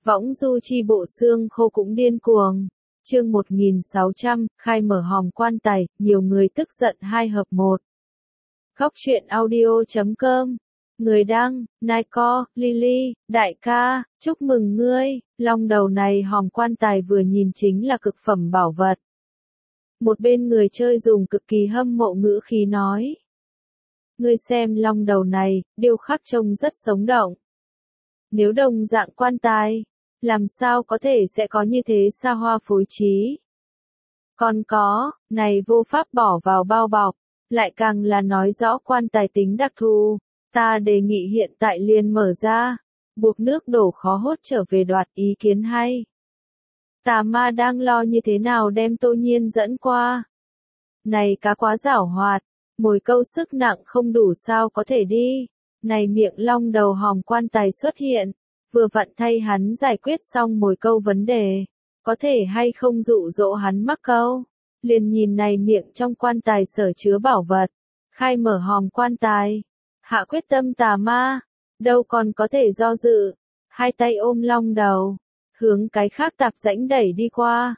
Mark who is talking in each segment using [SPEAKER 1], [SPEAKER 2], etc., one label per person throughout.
[SPEAKER 1] Võng du chi bộ xương khô cũng điên cuồng. Chương 1600, khai mở hòm quan tài, nhiều người tức giận 2 hợp 1. Góc truyện audio.com. Người đăng, Naiko, Lily, đại ca, chúc mừng ngươi, long đầu này hòm quan tài vừa nhìn chính là cực phẩm bảo vật. Một bên người chơi dùng cực kỳ hâm mộ ngữ khí nói. Ngươi xem long đầu này, điêu khắc trông rất sống động. Nếu đồng dạng quan tài, làm sao có thể sẽ có như thế xa hoa phối trí. Còn có, này vô pháp bỏ vào bao bọc, lại càng là nói rõ quan tài tính đặc thù. Ta đề nghị hiện tại liền mở ra, buộc nước đổ khó hốt trở về đoạt ý kiến hay. Tà ma đang lo như thế nào đem Tô Nhiên dẫn qua. Này cá quá giảo hoạt, mồi câu sức nặng không đủ sao có thể đi. Này miệng long đầu hòm quan tài xuất hiện, vừa vặn thay hắn giải quyết xong mồi câu vấn đề. Có thể hay không dụ dỗ hắn mắc câu. Liền nhìn này miệng trong quan tài sở chứa bảo vật. Khai mở hòm quan tài. Hạ quyết tâm tà ma, đâu còn có thể do dự, hai tay ôm long đầu, hướng cái khác tạp rãnh đẩy đi qua,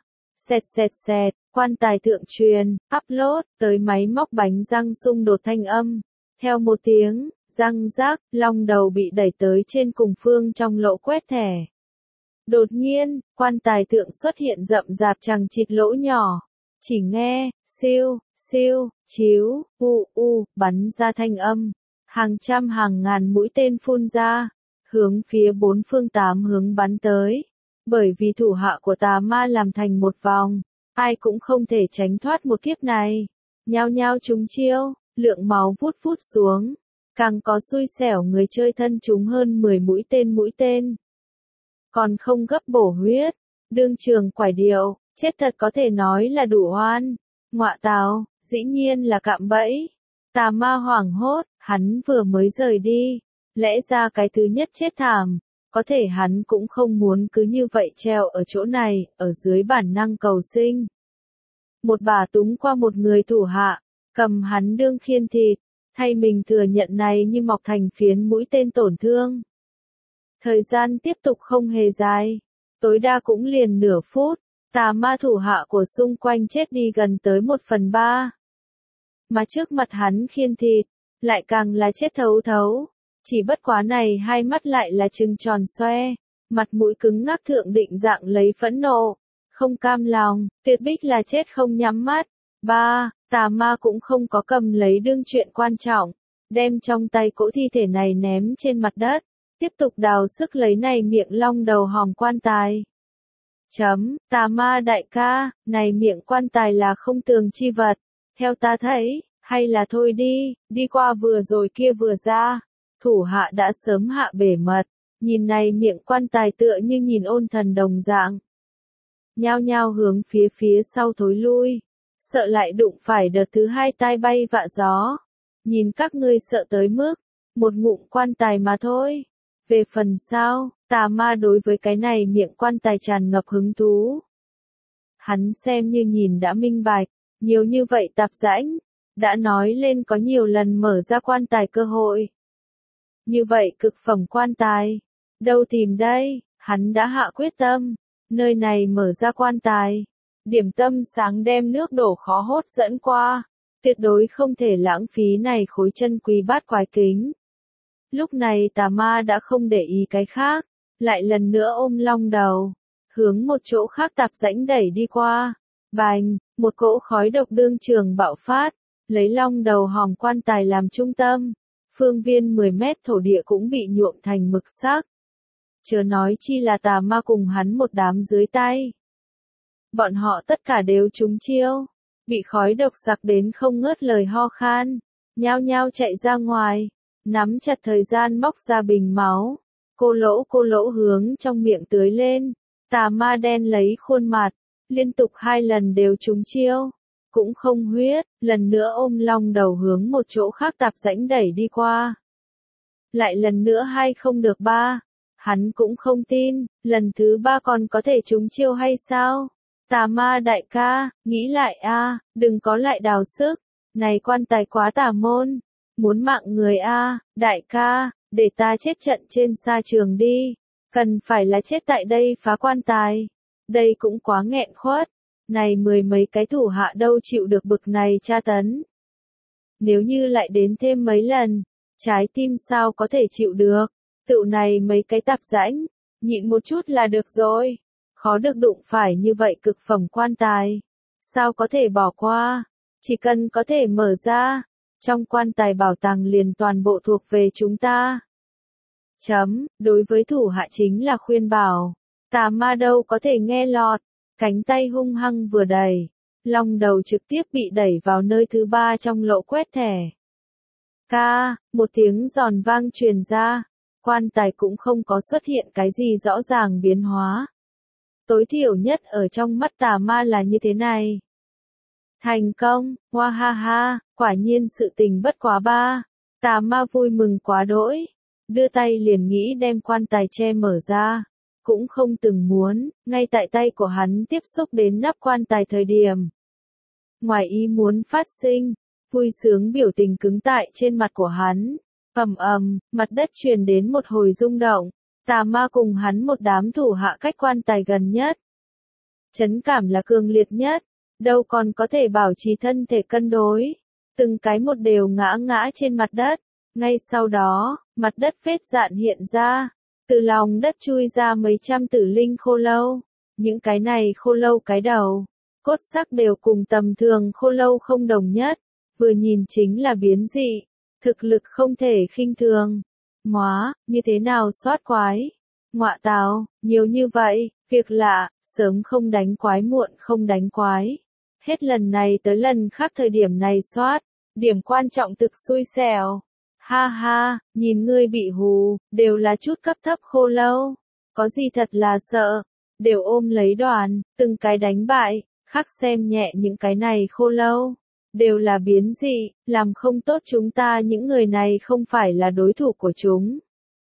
[SPEAKER 1] xẹt, quan tài thượng truyền, upload, tới máy móc bánh răng xung đột thanh âm, theo một tiếng, răng rác, long đầu bị đẩy tới trên cùng phương trong lỗ quét thẻ. Đột nhiên, quan tài thượng xuất hiện rậm rạp chằng chịt lỗ nhỏ, chỉ nghe, siêu, chiếu, bắn ra thanh âm. Hàng trăm hàng ngàn mũi tên phun ra, hướng phía 4 phương 8 hướng bắn tới. Bởi vì thủ hạ của tà ma làm thành một vòng, ai cũng không thể tránh thoát một kiếp này. Nhao nhao trúng chiêu, lượng máu vút xuống. Càng có xui xẻo người chơi thân trúng hơn 10 mũi tên. Còn không gấp bổ huyết, đương trường quải điệu, chết thật có thể nói là đủ oan. Ngọa tào, dĩ nhiên là cạm bẫy. Tà ma hoảng hốt, hắn vừa mới rời đi, lẽ ra cái thứ nhất chết thảm, có thể hắn cũng không muốn cứ như vậy treo ở chỗ này, ở dưới bản năng cầu sinh. Một bà túng qua một người thủ hạ, cầm hắn đương khiên thịt, thay mình thừa nhận này như mọc thành phiến mũi tên tổn thương. Thời gian tiếp tục không hề dài, tối đa cũng liền nửa phút, tà ma thủ hạ của xung quanh chết đi gần tới 1/3. Mà trước mặt hắn khiên thịt, lại càng là chết thấu, chỉ bất quá này hai mắt lại là trừng tròn xoe, mặt mũi cứng ngắc thượng định dạng lấy phẫn nộ, không cam lòng, tuyệt bích là chết không nhắm mắt. Tà ma cũng không có cầm lấy đương chuyện quan trọng, đem trong tay cỗ thi thể này ném trên mặt đất, tiếp tục đào sức lấy này miệng long đầu hòm quan tài. Tà ma đại ca, này miệng quan tài là không tường chi vật. Theo ta thấy, hay là thôi đi qua vừa rồi kia vừa ra, thủ hạ đã sớm hạ bể mật, nhìn này miệng quan tài tựa như nhìn ôn thần đồng dạng. Nhao nhao hướng phía sau thối lui, sợ lại đụng phải đợt thứ 2 tai bay vạ gió. Nhìn các ngươi sợ tới mức, một ngụm quan tài mà thôi. Về phần sau, tà ma đối với cái này miệng quan tài tràn ngập hứng thú. Hắn xem như nhìn đã minh bạch. Nhiều như vậy tạp rãnh, đã nói lên có nhiều lần mở ra quan tài cơ hội. Như vậy cực phẩm quan tài, đâu tìm đây, hắn đã hạ quyết tâm, nơi này mở ra quan tài. Điểm tâm sáng đem nước đổ khó hốt dẫn qua, tuyệt đối không thể lãng phí này khối chân quý bát quái kính. Lúc này tà ma đã không để ý cái khác, lại lần nữa ôm long đầu, hướng một chỗ khác tạp rãnh đẩy đi qua. Bành, một cỗ khói độc đương trường bạo phát, lấy long đầu hòm quan tài làm trung tâm, phương viên 10 mét thổ địa cũng bị nhuộm thành mực sắc. Chớ nói chi là tà ma cùng hắn một đám dưới tay. Bọn họ tất cả đều trúng chiêu, bị khói độc sặc đến không ngớt lời ho khan, nhao nhao chạy ra ngoài, nắm chặt thời gian móc ra bình máu, cô lỗ hướng trong miệng tưới lên, tà ma đen lấy khuôn mặt. Liên tục 2 lần đều trúng chiêu, cũng không huyết, lần nữa ôm long đầu hướng một chỗ khác tạp rãnh đẩy đi qua. Lại lần nữa 2 không được 3, hắn cũng không tin, lần thứ 3 còn có thể trúng chiêu hay sao? Tà ma đại ca, nghĩ lại đừng có lại đào sức, này quan tài quá tà môn, muốn mạng người đại ca, để ta chết trận trên sa trường đi. Cần phải là chết tại đây phá quan tài. Đây cũng quá nghẹn khuất. Này mười mấy cái thủ hạ đâu chịu được bực này tra tấn. Nếu như lại đến thêm mấy lần, trái tim sao có thể chịu được. Tựu này mấy cái tạp rãnh, nhịn một chút là được rồi. Khó được đụng phải như vậy cực phẩm quan tài. Sao có thể bỏ qua? Chỉ cần có thể mở ra, trong quan tài bảo tàng liền toàn bộ thuộc về chúng ta. Đối với thủ hạ chính là khuyên bảo. Tà ma đâu có thể nghe lọt. Cánh tay hung hăng vừa đẩy. Long đầu trực tiếp bị đẩy vào nơi thứ ba trong lỗ quét thẻ. Một tiếng giòn vang truyền ra. Quan tài cũng không có xuất hiện cái gì rõ ràng biến hóa. Tối thiểu nhất ở trong mắt tà ma là như thế này. Thành công, hoa ha ha, quả nhiên sự tình bất quá ba. Tà ma vui mừng quá đỗi. Đưa tay liền nghĩ đem quan tài che mở ra. Cũng không từng muốn, ngay tại tay của hắn tiếp xúc đến nắp quan tài thời điểm. Ngoài ý muốn phát sinh, vui sướng biểu tình cứng tại trên mặt của hắn. Mặt đất truyền đến một hồi rung động. Tà ma cùng hắn một đám thủ hạ cách quan tài gần nhất. Chấn cảm là cường liệt nhất, đâu còn có thể bảo trì thân thể cân đối. Từng cái một đều ngã trên mặt đất. Ngay sau đó, mặt đất phết dạn hiện ra. Từ lòng đất chui ra mấy trăm tử linh khô lâu. Những cái này khô lâu cái đầu, cốt sắc đều cùng tầm thường khô lâu không đồng nhất. Vừa nhìn chính là biến dị. Thực lực không thể khinh thường. Như thế nào soát quái? Ngọa tào, nhiều như vậy, việc lạ, sớm không đánh quái muộn không đánh quái. Hết lần này tới lần khác thời điểm này soát, điểm quan trọng thực xui xẻo. Ha ha, nhìn ngươi bị hù, đều là chút cấp thấp khô lâu. Có gì thật là sợ, đều ôm lấy đoàn, từng cái đánh bại, khác xem nhẹ những cái này khô lâu. Đều là biến dị, làm không tốt chúng ta những người này không phải là đối thủ của chúng.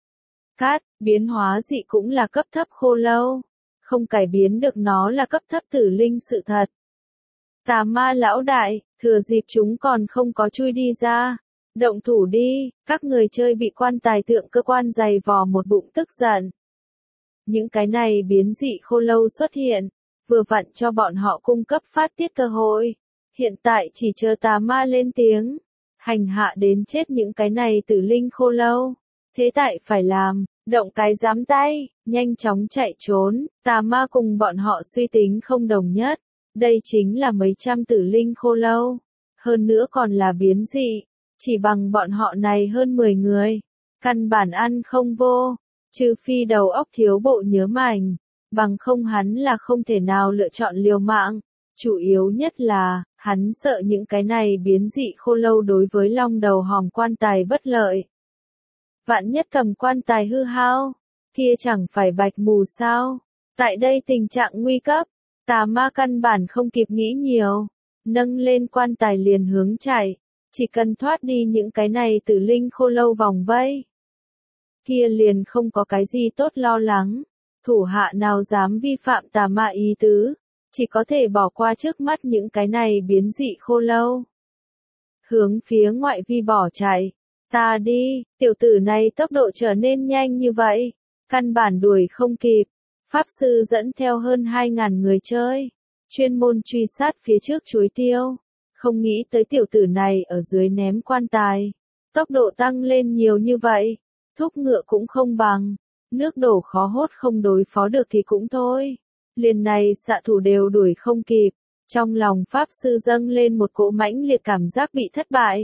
[SPEAKER 1] Biến hóa dị cũng là cấp thấp khô lâu. Không cải biến được nó là cấp thấp tử linh sự thật. Tà ma lão đại, thừa dịp chúng còn không có chui đi ra. Động thủ đi, các người chơi bị quan tài tượng cơ quan dày vò một bụng tức giận. Những cái này biến dị khô lâu xuất hiện, vừa vặn cho bọn họ cung cấp phát tiết cơ hội. Hiện tại chỉ chờ tà ma lên tiếng, hành hạ đến chết những cái này tử linh khô lâu. Thế tại phải làm, động cái dám tay, nhanh chóng chạy trốn, tà ma cùng bọn họ suy tính không đồng nhất. Đây chính là mấy trăm tử linh khô lâu. Hơn nữa còn là biến dị, chỉ bằng bọn họ này hơn 10 người. Căn bản ăn không vô, trừ phi đầu óc thiếu bộ nhớ mảnh, bằng không hắn là không thể nào lựa chọn liều mạng. Chủ yếu nhất là, hắn sợ những cái này biến dị khô lâu đối với long đầu hòm quan tài bất lợi. Vạn nhất cầm quan tài hư hao, kia chẳng phải bạch mù sao? Tại đây tình trạng nguy cấp, tà ma căn bản không kịp nghĩ nhiều, nâng lên quan tài liền hướng chạy, chỉ cần thoát đi những cái này tử linh khô lâu vòng vây. Kia liền không có cái gì tốt lo lắng, thủ hạ nào dám vi phạm tà ma ý tứ. Chỉ có thể bỏ qua trước mắt những cái này biến dị khô lâu. Hướng phía ngoại vi bỏ chạy. Ta đi, tiểu tử này tốc độ trở nên nhanh như vậy. Căn bản đuổi không kịp. Pháp sư dẫn theo hơn 2.000 người chơi. Chuyên môn truy sát phía trước chuối tiêu. Không nghĩ tới tiểu tử này ở dưới ném quan tài. Tốc độ tăng lên nhiều như vậy. Thúc ngựa cũng không bằng. Nước đổ khó hốt không đối phó được thì cũng thôi. Liền này xạ thủ đều đuổi không kịp, trong lòng pháp sư dâng lên một cỗ mãnh liệt cảm giác bị thất bại.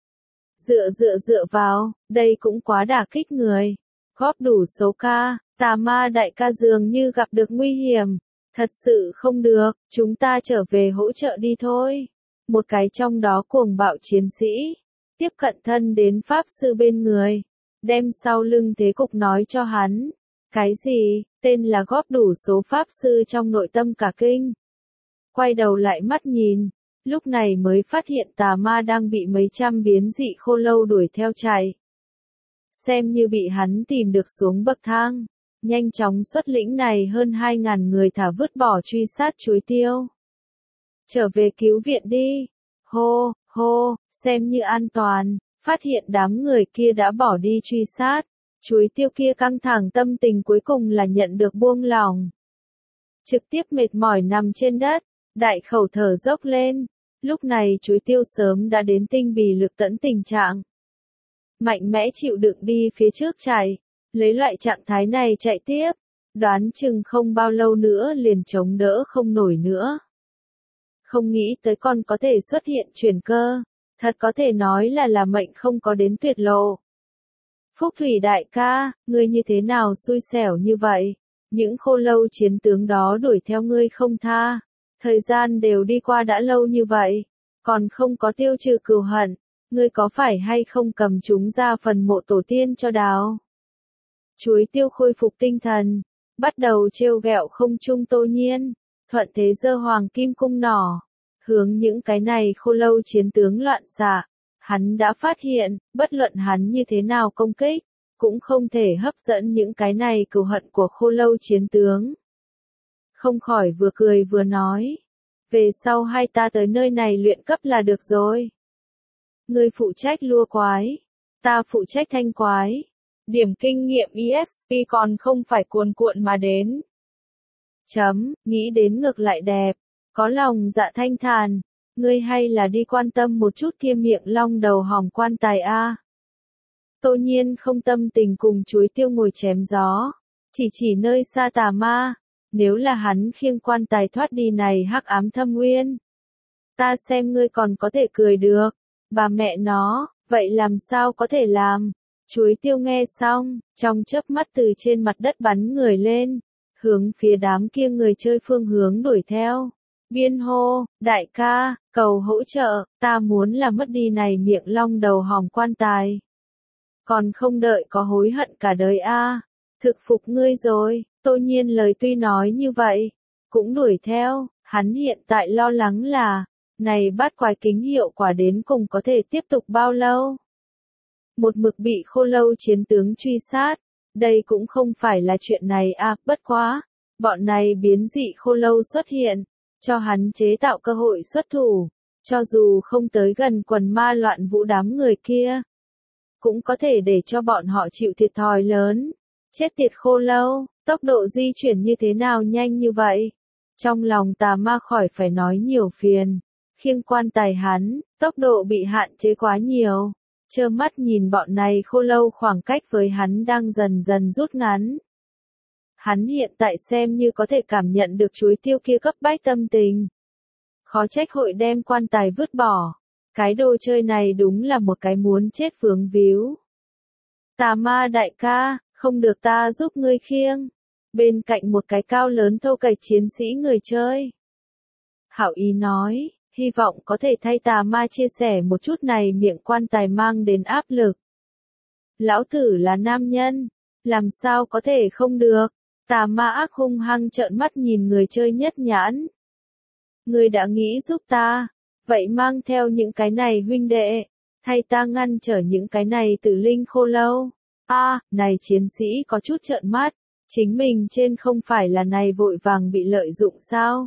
[SPEAKER 1] Dựa vào, đây cũng quá đả kích người. Góp đủ số ca, tà ma đại ca dường như gặp được nguy hiểm. Thật sự không được, chúng ta trở về hỗ trợ đi thôi. Một cái trong đó cuồng bạo chiến sĩ, tiếp cận thân đến pháp sư bên người, đem sau lưng thế cục nói cho hắn. Cái gì, tên là góp đủ số pháp sư trong nội tâm cả kinh. Quay đầu lại mắt nhìn, lúc này mới phát hiện tà ma đang bị mấy trăm biến dị khô lâu đuổi theo chạy. Xem như bị hắn tìm được xuống bậc thang, nhanh chóng xuất lĩnh này hơn 2.000 người thả vứt bỏ truy sát chuối tiêu. Trở về cứu viện đi, hô, xem như an toàn, phát hiện đám người kia đã bỏ đi truy sát. Chuối tiêu kia căng thẳng tâm tình cuối cùng là nhận được buông lỏng. Trực tiếp mệt mỏi nằm trên đất, đại khẩu thở dốc lên. Lúc này chuối tiêu sớm đã đến tinh bì lực tẫn tình trạng. Mạnh mẽ chịu đựng đi phía trước chạy, lấy loại trạng thái này chạy tiếp, đoán chừng không bao lâu nữa liền chống đỡ không nổi nữa. Không nghĩ tới con có thể xuất hiện chuyển cơ, thật có thể nói là mệnh không có đến tuyệt lộ. Phúc Thủy đại ca, ngươi như thế nào xui xẻo như vậy? Những khô lâu chiến tướng đó đuổi theo ngươi không tha. Thời gian đều đi qua đã lâu như vậy, còn không có tiêu trừ cừu hận, ngươi có phải hay không cầm chúng ra phần mộ tổ tiên cho đào? Chuối tiêu khôi phục tinh thần, bắt đầu trêu ghẹo không trung Tô Nhiên, thuận thế giơ hoàng kim cung nỏ, hướng những cái này khô lâu chiến tướng loạn xạ. Hắn đã phát hiện, bất luận hắn như thế nào công kích, cũng không thể hấp dẫn những cái này cừu hận của khô lâu chiến tướng. Không khỏi vừa cười vừa nói, về sau hai ta tới nơi này luyện cấp là được rồi. Ngươi phụ trách lua quái, ta phụ trách thanh quái. Điểm kinh nghiệm EXP còn không phải cuồn cuộn mà đến. Nghĩ đến ngược lại đẹp, có lòng dạ thanh thản, ngươi hay là đi quan tâm một chút kia miệng long đầu hòm quan tài a. Tô Nhiên không tâm tình cùng chuối tiêu ngồi chém gió, chỉ nơi xa tà ma, nếu là hắn khiêng quan tài thoát đi này hắc ám thâm nguyên. Ta xem ngươi còn có thể cười được, bà mẹ nó, vậy làm sao có thể làm? Chuối tiêu nghe xong, trong chớp mắt từ trên mặt đất bắn người lên, hướng phía đám kia người chơi phương hướng đuổi theo. Biên hô, đại ca, cầu hỗ trợ, ta muốn là mất đi này miệng long đầu hòm quan tài. Còn không đợi có hối hận cả đời a. Thực phục ngươi rồi. Tô Nhiên lời tuy nói như vậy, cũng đuổi theo, hắn hiện tại lo lắng là, này bát quái kính hiệu quả đến cùng có thể tiếp tục bao lâu. Một mực bị khô lâu chiến tướng truy sát, đây cũng không phải là chuyện này à, bất quá, bọn này biến dị khô lâu xuất hiện, cho hắn chế tạo cơ hội xuất thủ, cho dù không tới gần quần ma loạn vũ đám người kia, cũng có thể để cho bọn họ chịu thiệt thòi lớn. Chết tiệt khô lâu, tốc độ di chuyển như thế nào nhanh như vậy? Trong lòng tà ma khỏi phải nói nhiều phiền, khiêng quan tài hắn, tốc độ bị hạn chế quá nhiều, trơ mắt nhìn bọn này khô lâu khoảng cách với hắn đang dần dần rút ngắn. Hắn hiện tại xem như có thể cảm nhận được chuối tiêu kia cấp bách tâm tình. Khó trách hội đem quan tài vứt bỏ, cái đồ chơi này đúng là một cái muốn chết vướng víu. Tà ma đại ca, không được ta giúp ngươi khiêng. Bên cạnh một cái cao lớn thô kệch chiến sĩ người chơi. Hảo ý nói, hy vọng có thể thay tà ma chia sẻ một chút này miệng quan tài mang đến áp lực. Lão tử là nam nhân, làm sao có thể không được. Tà ma ác hung hăng trợn mắt nhìn người chơi nhất nhãn. Ngươi đã nghĩ giúp ta, vậy mang theo những cái này huynh đệ, thay ta ngăn trở những cái này tử linh khô lâu. Này chiến sĩ có chút trợn mắt, chính mình trên không phải là này vội vàng bị lợi dụng sao?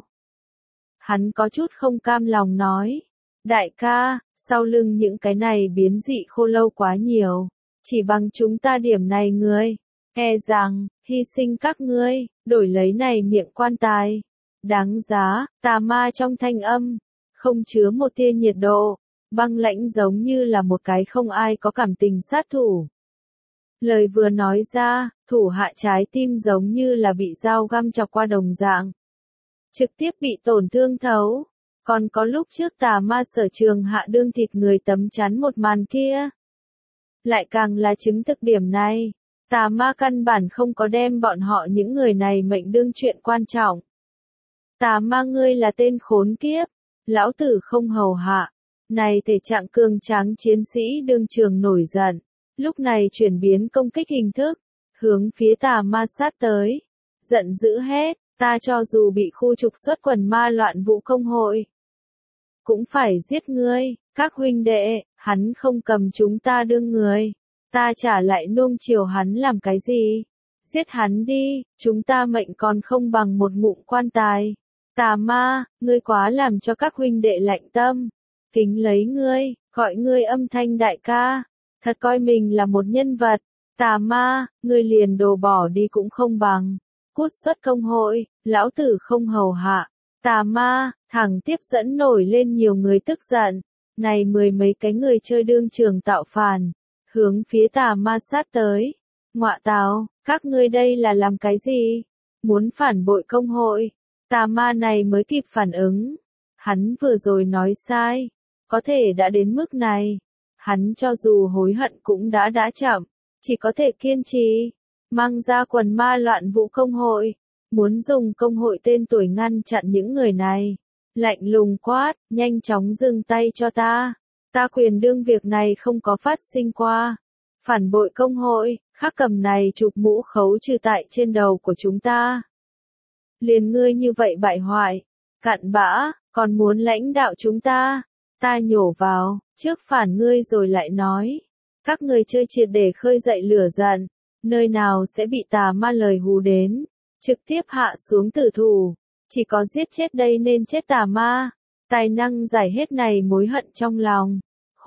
[SPEAKER 1] Hắn có chút không cam lòng nói, đại ca, sau lưng những cái này biến dị khô lâu quá nhiều, chỉ bằng chúng ta điểm này ngươi, e rằng, hy sinh các ngươi, đổi lấy này miệng quan tài. Đáng giá, tà ma trong thanh âm, không chứa một tia nhiệt độ, băng lãnh giống như là một cái không ai có cảm tình sát thủ. Lời vừa nói ra, thủ hạ trái tim giống như là bị dao găm chọc qua đồng dạng. Trực tiếp bị tổn thương thấu. Còn có lúc trước tà ma sở trường hạ đương thịt người tấm chắn một màn kia. Lại càng là chứng thực điểm này. Tà ma căn bản không có đem bọn họ những người này mệnh đương chuyện quan trọng. Tà ma ngươi là tên khốn kiếp. Lão tử không hầu hạ. Này thể trạng cường tráng chiến sĩ đương trường nổi giận. Lúc này chuyển biến công kích hình thức, hướng phía tà ma sát tới. Giận dữ hét, ta cho dù bị khu trục xuất quần ma loạn vũ công hội, cũng phải giết ngươi, các huynh đệ, hắn không cầm chúng ta đương người. Ta trả lại nuông chiều hắn làm cái gì? Giết hắn đi, chúng ta mệnh còn không bằng một ngụm quan tài. Tà ma, ngươi quá làm cho các huynh đệ lạnh tâm. Kính lấy ngươi, gọi ngươi âm thanh đại ca. Thật coi mình là một nhân vật, Tà ma, ngươi liền đồ bỏ đi cũng không bằng. Cút xuất công hội, lão tử không hầu hạ. Tà ma, thẳng tiếp dẫn nổi lên nhiều người tức giận. Này mười mấy cái người chơi đương trường tạo phản, hướng phía tà ma sát tới. Ngọa tào, các ngươi đây là làm cái gì? Muốn phản bội công hội. Tà ma này mới kịp phản ứng. Hắn vừa rồi nói sai. Có thể đã đến mức này. Hắn cho dù hối hận cũng đã chậm. Chỉ có thể kiên trì. Mang ra quần ma loạn vũ công hội. Muốn dùng công hội tên tuổi ngăn chặn những người này. Lạnh lùng quát, nhanh chóng dừng tay cho ta. Ta quyền đương việc này không có phát sinh qua. Phản bội công hội, khắc cầm này chụp mũ khấu trừ tại trên đầu của chúng ta. Liền ngươi như vậy bại hoại, cặn bã, còn muốn lãnh đạo chúng ta. Ta nhổ vào, trước phản ngươi rồi lại nói. Các người chơi triệt để khơi dậy lửa giận, nơi nào sẽ bị tà ma lời hù đến. Trực tiếp hạ xuống tử thủ, chỉ có giết chết đây nên chết tà ma. Tài năng giải hết này mối hận trong lòng.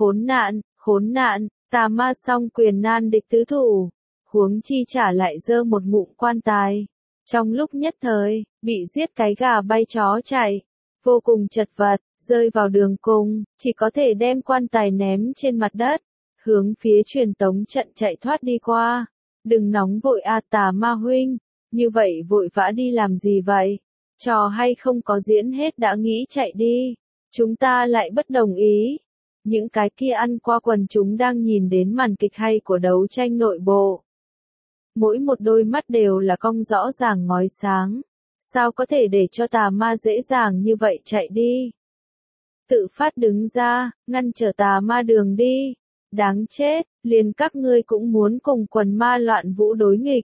[SPEAKER 1] Khốn nạn, tà ma song quyền nan địch tứ thủ. Huống chi trả lại dơ một ngụm quan tài. Trong lúc nhất thời, bị giết cái gà bay chó chạy. Vô cùng chật vật, rơi vào đường cùng, chỉ có thể đem quan tài ném trên mặt đất. Hướng phía truyền tống trận chạy thoát đi qua. Đừng nóng vội tà ma huynh. Như vậy vội vã đi làm gì vậy? Trò hay không có diễn hết đã nghĩ chạy đi. Chúng ta lại bất đồng ý. Những cái kia ăn qua quần chúng đang nhìn đến màn kịch hay của đấu tranh nội bộ. Mỗi một đôi mắt đều là cong rõ ràng ngói sáng. Sao có thể để cho tà ma dễ dàng như vậy chạy đi? Tự phát đứng ra, ngăn trở tà ma đường đi. Đáng chết, liền các ngươi cũng muốn cùng quần ma loạn vũ đối nghịch.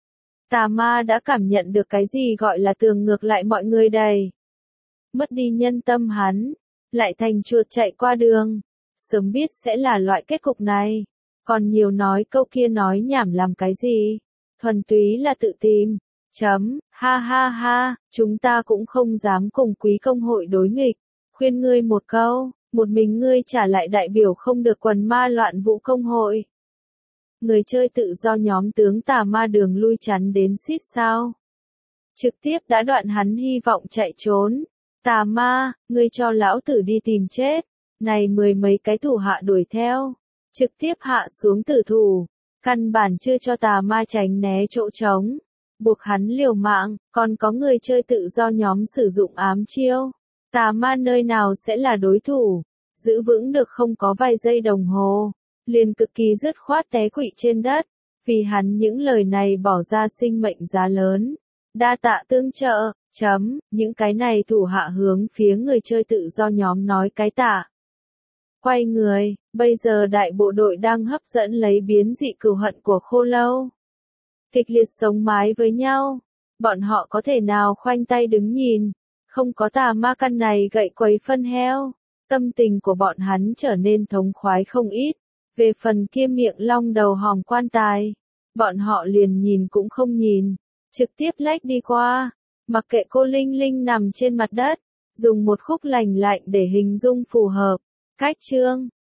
[SPEAKER 1] Tà ma đã cảm nhận được cái gì gọi là tường ngược lại mọi người đầy. Mất đi nhân tâm hắn, lại thành chuột chạy qua đường. Sớm biết sẽ là loại kết cục này. Còn nhiều nói câu kia nói nhảm làm cái gì. Thuần túy là tự tìm. Ha ha ha, chúng ta cũng không dám cùng quý công hội đối nghịch. Khuyên ngươi một câu, một mình ngươi trả lại đại biểu không được quần ma loạn vũ công hội. Người chơi tự do nhóm tướng tà ma đường lui chắn đến xít sao. Trực tiếp đã đoạn hắn hy vọng chạy trốn. Tà ma, ngươi cho lão tử đi tìm chết. Này mười mấy cái thủ hạ đuổi theo. Trực tiếp hạ xuống tử thủ. Căn bản chưa cho tà ma tránh né chỗ trống. Buộc hắn liều mạng, còn có người chơi tự do nhóm sử dụng ám chiêu. Tà ma nơi nào sẽ là đối thủ. Giữ vững được không có vài giây đồng hồ. Liền cực kỳ dứt khoát té quỵ trên đất. Vì hắn những lời này bỏ ra sinh mệnh giá lớn. Đa tạ tương trợ. Những cái này thủ hạ hướng phía người chơi tự do nhóm nói cái tạ. Quay người, bây giờ đại bộ đội đang hấp dẫn lấy biến dị cừu hận của Khô Lâu. Kịch liệt sống mái với nhau. Bọn họ có thể nào khoanh tay đứng nhìn. Không có tà ma căn này gậy quấy phân heo. Tâm tình của bọn hắn trở nên thống khoái không ít. Về phần kia miệng long đầu hòm quan tài. Bọn họ liền nhìn cũng không nhìn. Trực tiếp lách đi qua. Mặc kệ cô Linh Linh nằm trên mặt đất. Dùng một khúc lành lạnh để hình dung phù hợp. Cách chương